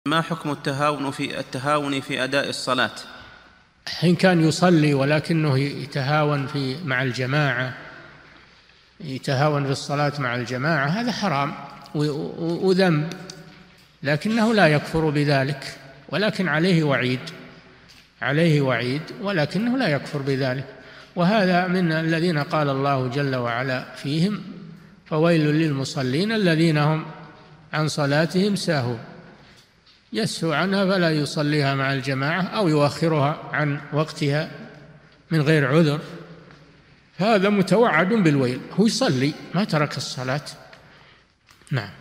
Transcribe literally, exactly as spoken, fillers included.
ما حكم التهاون في التهاون في أداء الصلاة؟ إن كان يصلي ولكنه يتهاون في مع الجماعة، يتهاون في الصلاة مع الجماعة، هذا حرام وذنب، لكنه لا يكفر بذلك، ولكن عليه وعيد، عليه وعيد ولكنه لا يكفر بذلك. وهذا من الذين قال الله جل وعلا فيهم: فويل للمصلين الذين هم عن صلاتهم ساهون، يسهو عنها فلا يصليها مع الجماعة أو يؤخرها عن وقتها من غير عذر، هذا متوعد بالويل، هو يصلي ما ترك الصلاة. نعم.